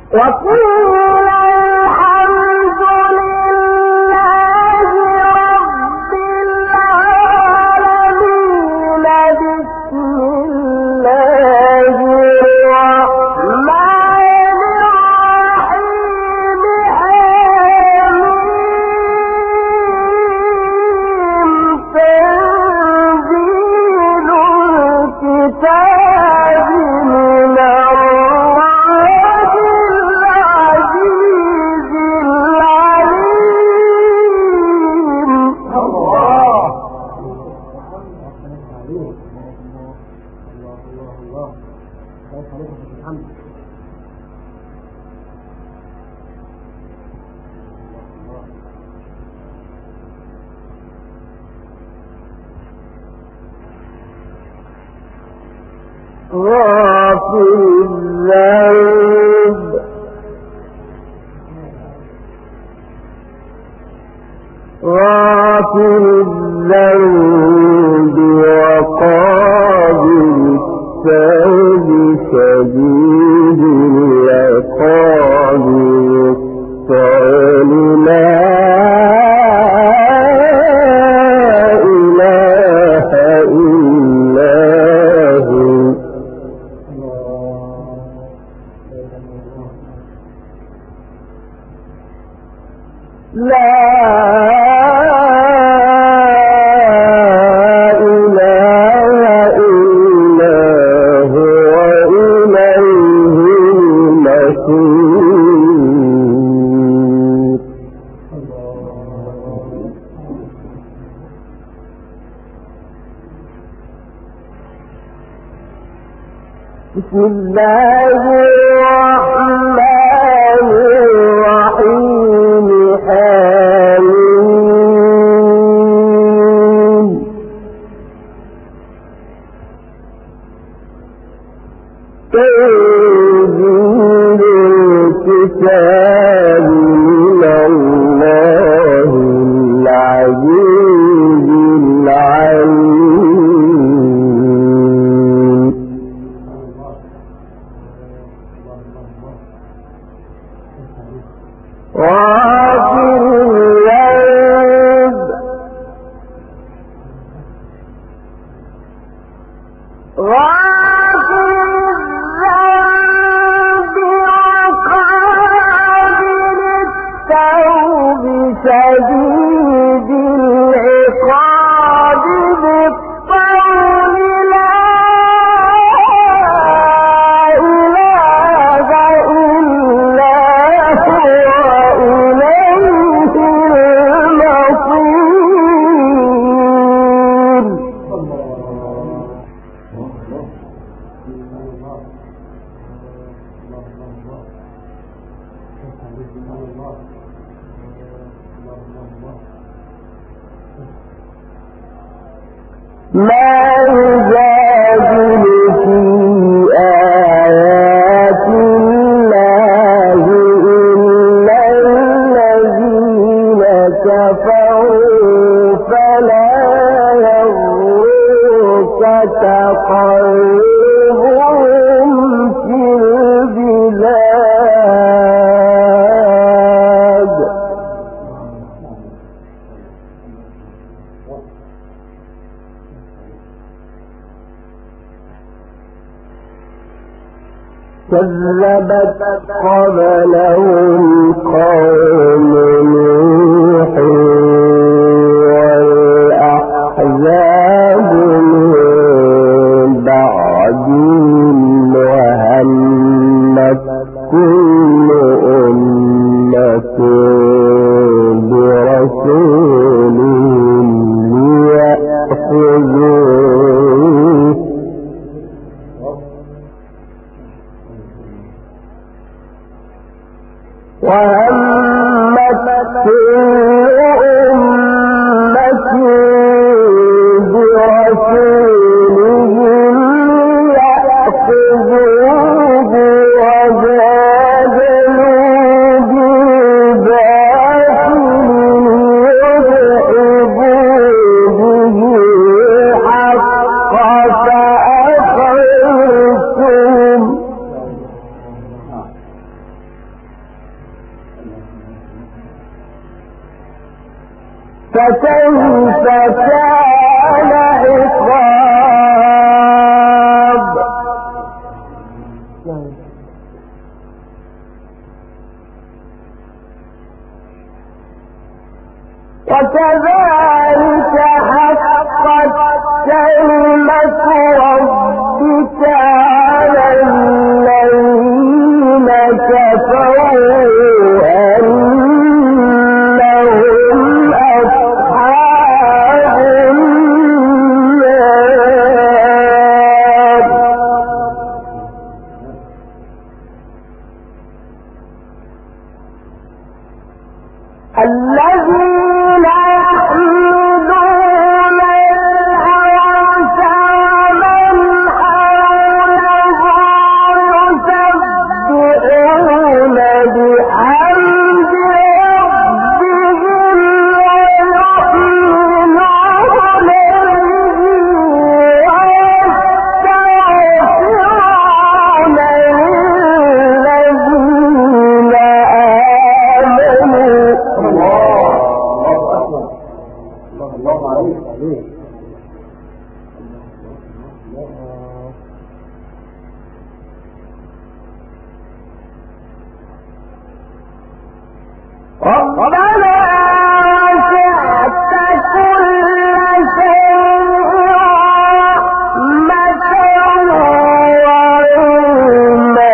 غافر الذنب وقابل التوب شديد العقاب الطول لا إله إلا هو لا بسم الله الرحمن الرحيم آمين تنزيل الكتاب من الله العزيز العليم غافر الذنب وقابل التوب شديد العقاب بالطول لا إله إلا هو إليه المصير ما يجادل في آيات الله إلا الذين كفروا فلا يغرك تقلبهم في البلاد كذبت قبلهم قوم نوح والأحزاب من بعدهم وهمت كل أمة برسولهم ليأخذوه وهمت كل أمة برسولهم ليأخذوه وجادلوا بالباطل ليدحضوا به فكيف كان عقاب وكذلك حقت كلمة ربك على الذين كفروا أنهم أصحاب النار الذين يحملون العرش ومن حوله يسبحون بحمد ربهم ويؤمنون به ويستغفرون للذين آمنوا. الله عليك ربنا وسعت كل شيء رحمة وعلما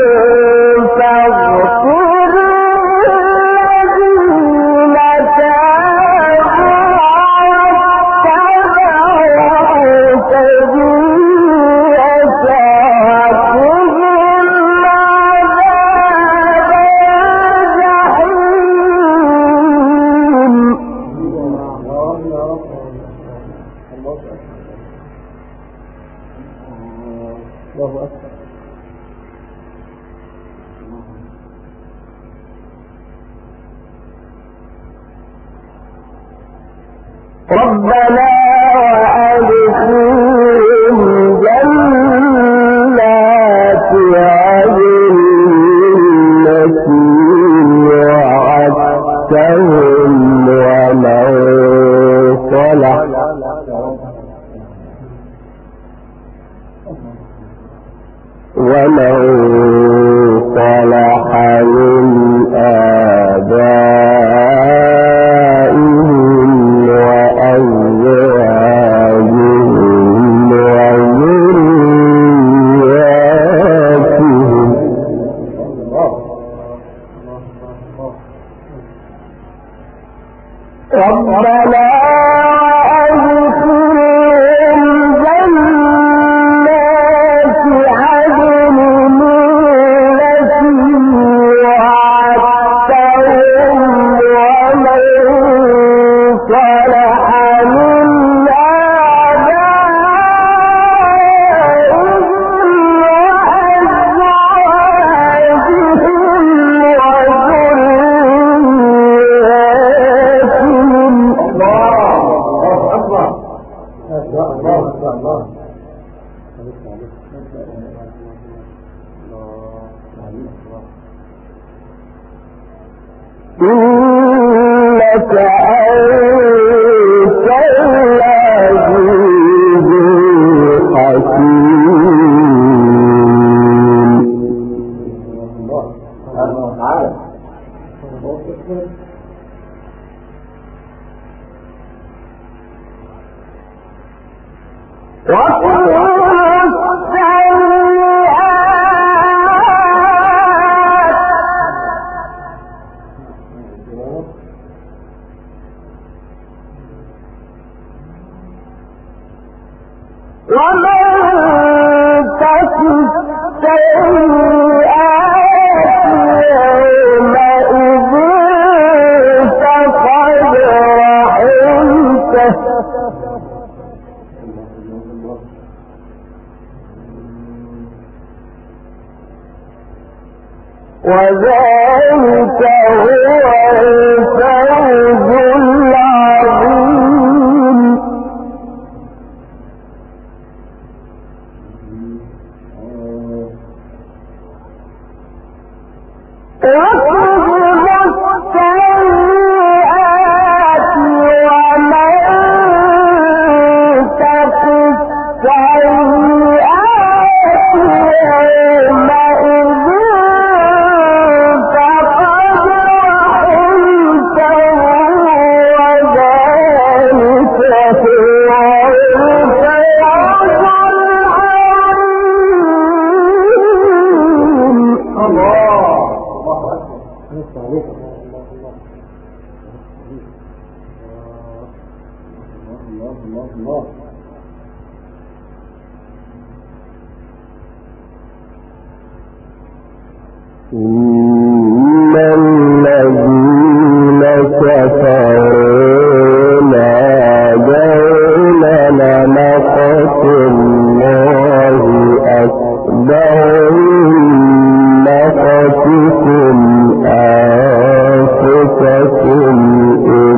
فاغفر للذين تابوا سبيل ساعتهم عذاب الجحيم. ربنا وأدخلهم جنات عدن التي وعدتهم ومن صلح من آبائهم وأزواجهم وذرياتهم ربنا إنك أنت العزيز الحكيم. ومن تك السيئات يومئذ فقد رحمته وذلك هو الفوز العظيم. واصرف السيئات إن الذين كفروا نادون لمقت الله أكبر من مقتكم أنفسكم إذ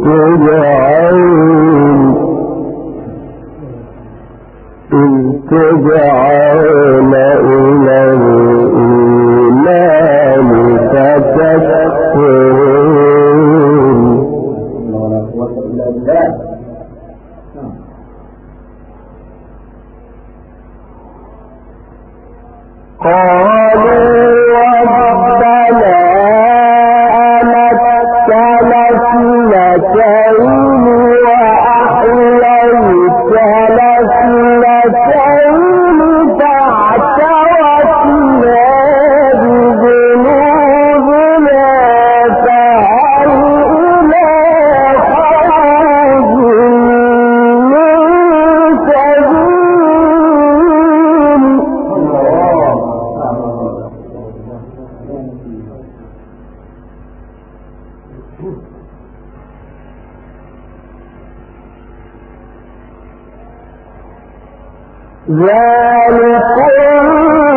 تدعون إلى الإيمان فتكفرون. قالوا ربنا أمتنا اثنتين وأحييتنا اثنتين فاعترفنا بذنوبنا فهل إلى خروج من سبيل؟ ذلكم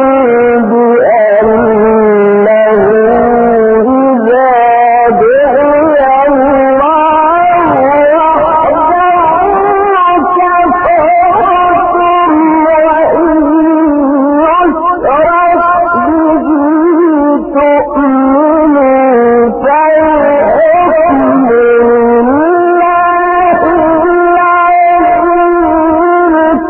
بأنه إذا دعي الله وحده كفرتم وإن يشرك به تؤمنوا فالحكم لله العزيز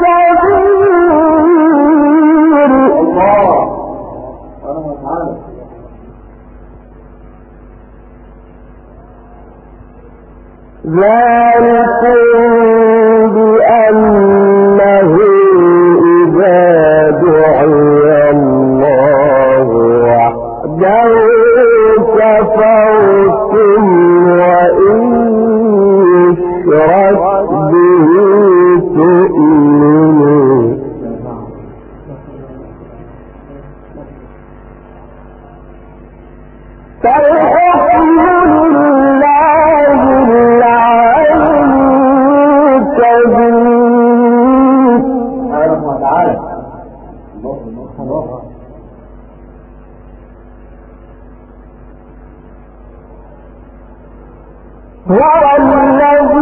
ذلكم بأنه إذا دعي الله وحده كفرتم وإن يشرك به تؤمنوا فالحكم لله هو الذي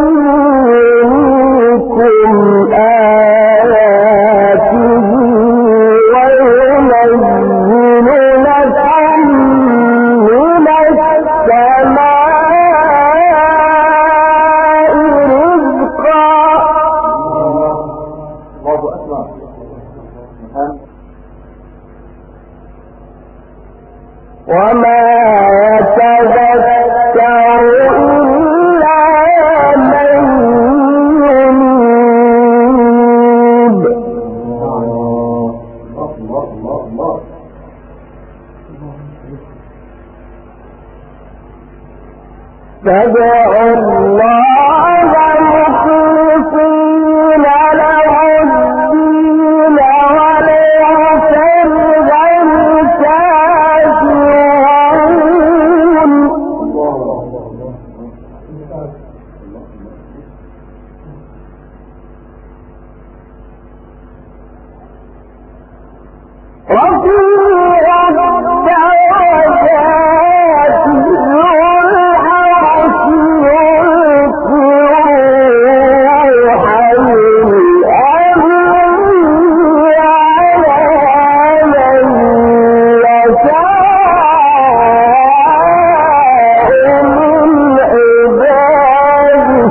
يريكم آياته وينزل لكم من السماء رزقا. الله أكبر. وما يتذكر إلا من ينيب. فادعوا الله مخلصين له الدين ولا كره الكافرون. وفي الدرجات ذو العرش يلقي روحا من أمره على من يشاء من عباده.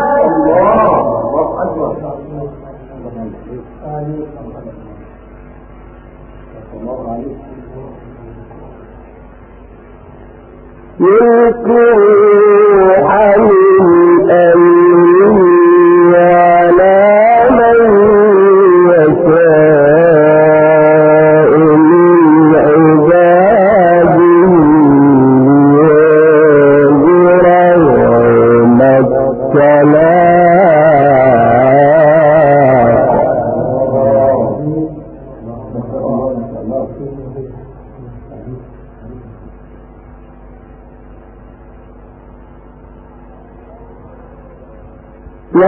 يلقي روحا من أمره على من يشاء من عباده لينذر يوم التلاق.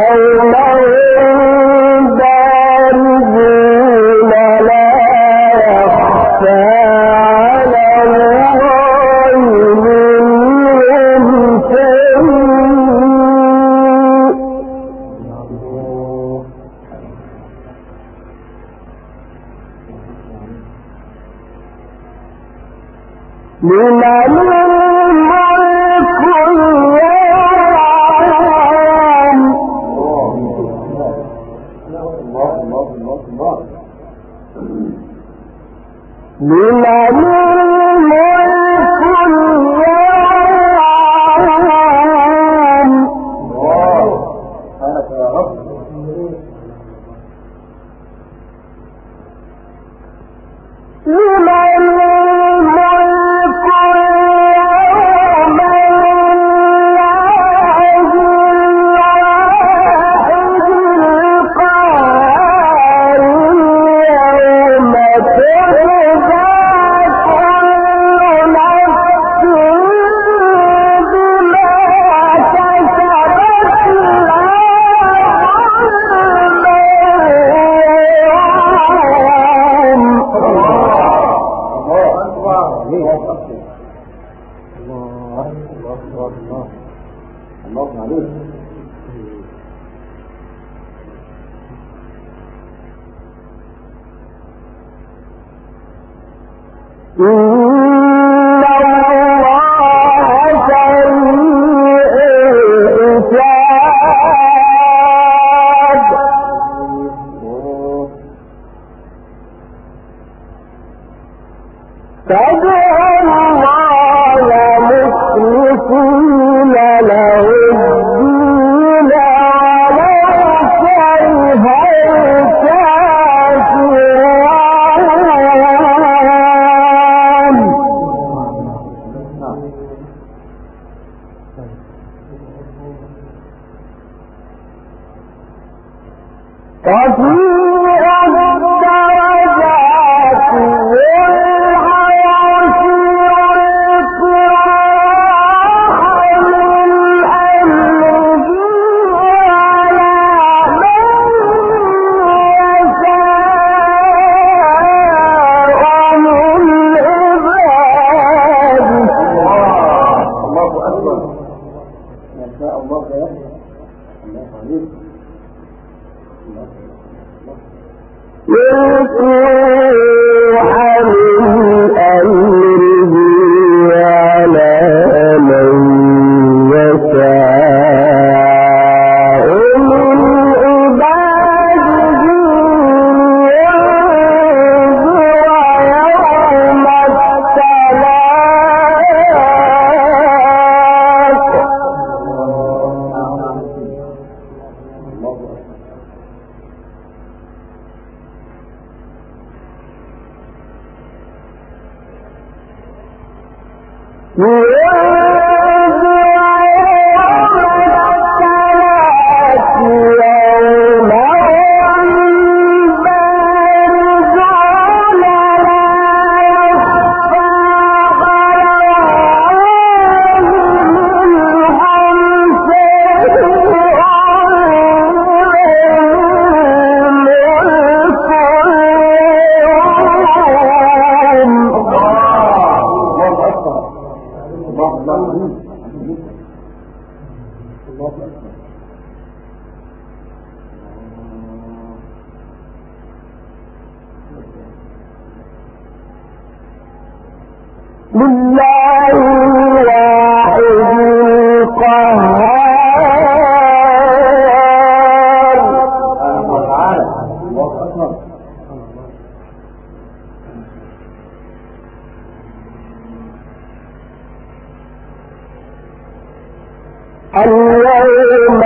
اليوم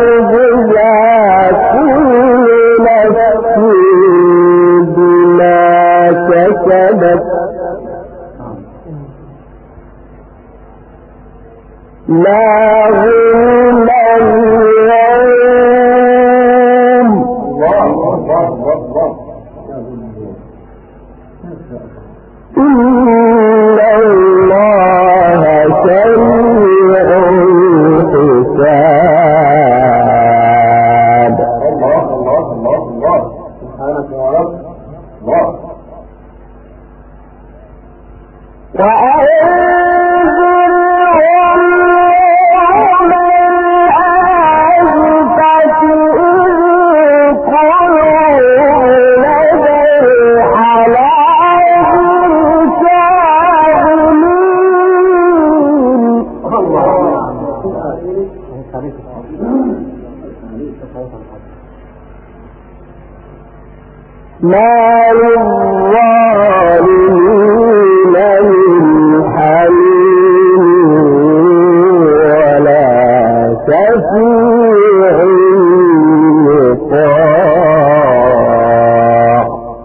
تجزى كل نفس بما كسبت لا ظلم اليوم إن الله سريع الحساب ما للظالمين من حميم ولا شفيع يطاع.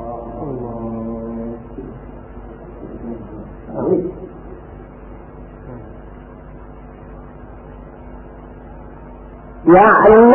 يعلم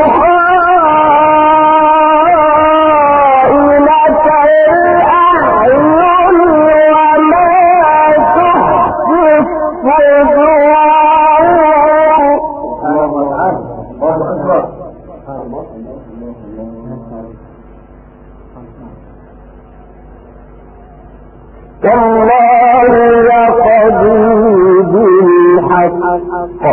والله يقضي بالحق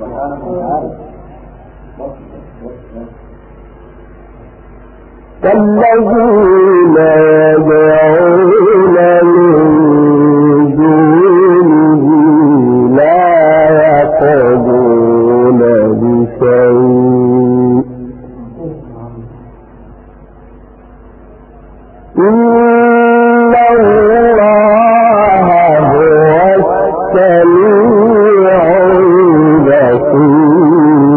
كالذين يدعون من دونه لا يقضون بشيء إن الله هو السميع البصير.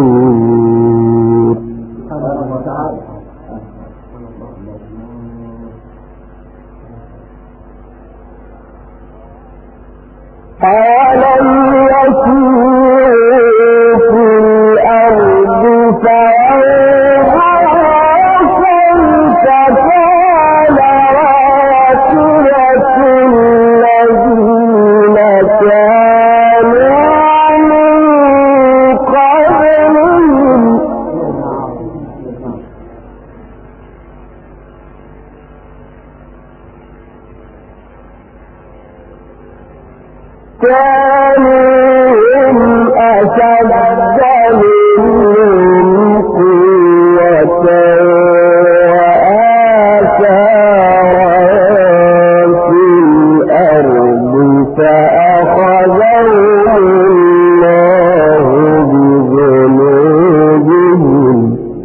أَوَلَمْ يَسِيرُوا فِي الْأَرْضِ فَيَنظُرُوا كَيْفَ كَانَ عَاقِبَةُ الَّذِينَ كَانُوا مِن قَبْلِهِمْ كانوا هم أشد منهم قوة وآثارا في الأرض فأخذهم الله بذنوبهم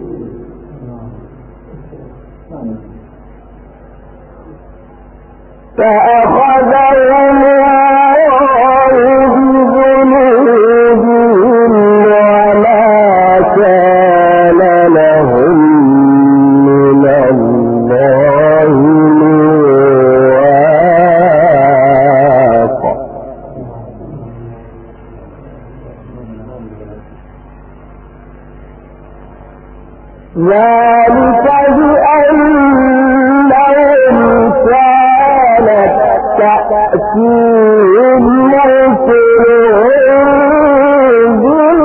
ذلك بأنهم كانت تأتيهم رسلهم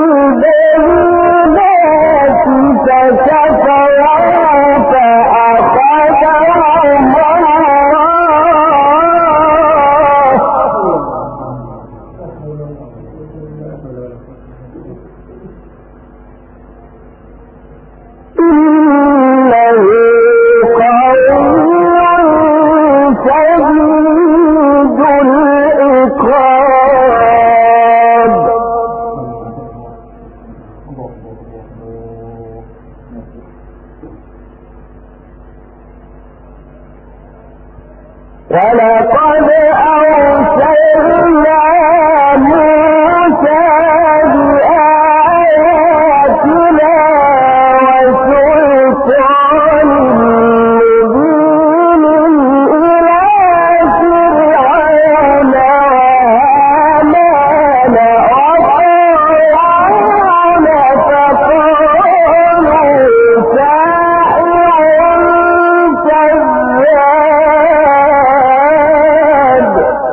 بالبينات فكفروا فأخذهم ولقد أرسلنا موسى بآياتنا وسلطان مبين إلى فرعون وهامان وقارون فقالوا ساحر كذاب.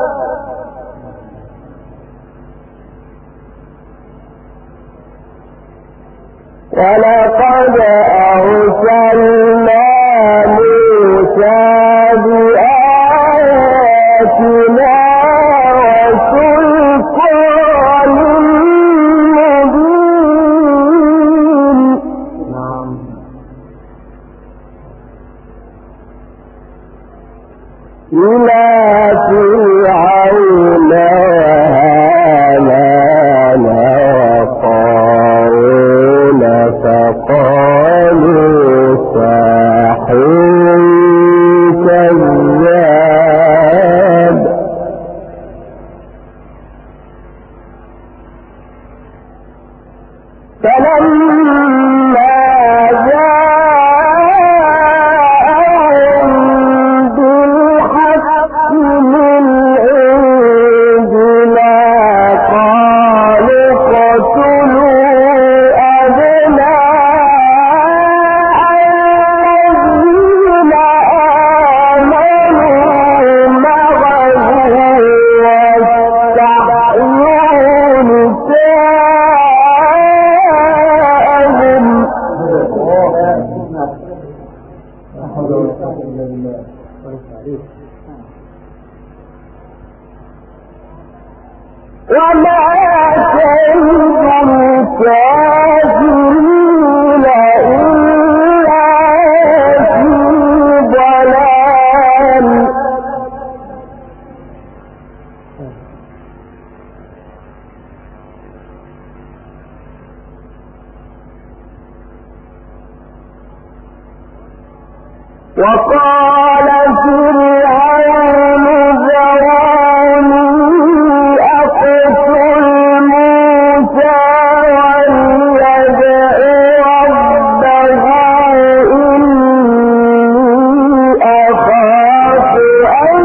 ولقد أرسلنا موسى بآياتنا وسلطان مبين إلى فرعون وهامان وقارون فقالوا وما كيد الكافرين إلا في ضلال وقال فرعون ذروني أقتل موسى وليدع ربه إني أخاف أن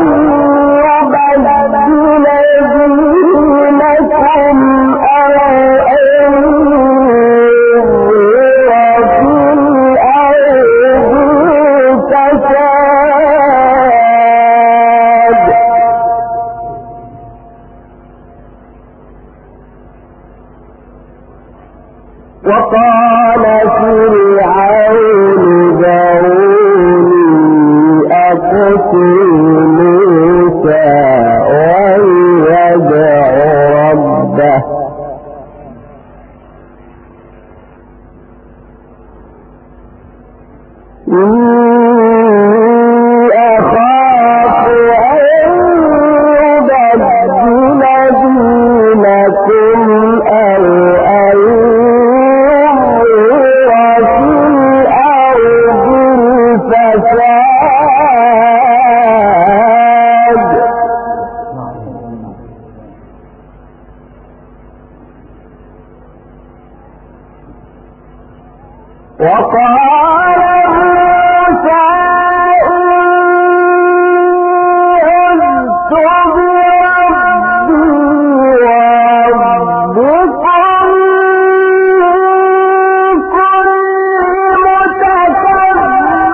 يبدل دينكم أو أن يظهر في الأرض فساد وقال فرعون ذروني أقتل موسى وليدع ربه إني أخاف أن يبدل دينكم أو أن يظهر في الأرض الفساد وقال موسى إني عذت بربي وربكم من كل متكبر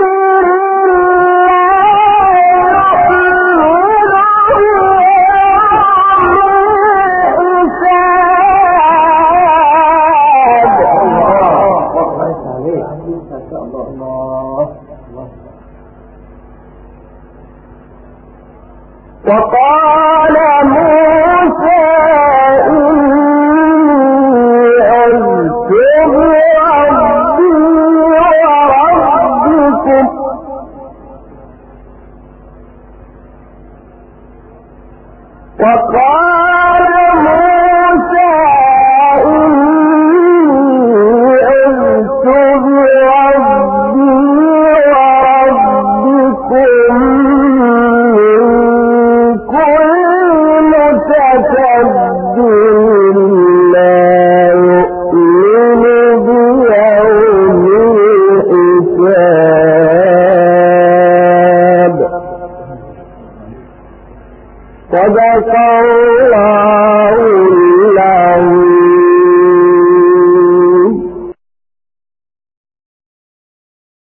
وقال موسى إني عذت بربي وربكم وقال موسى إني عذت بربي وربكم صدق الله العظيم.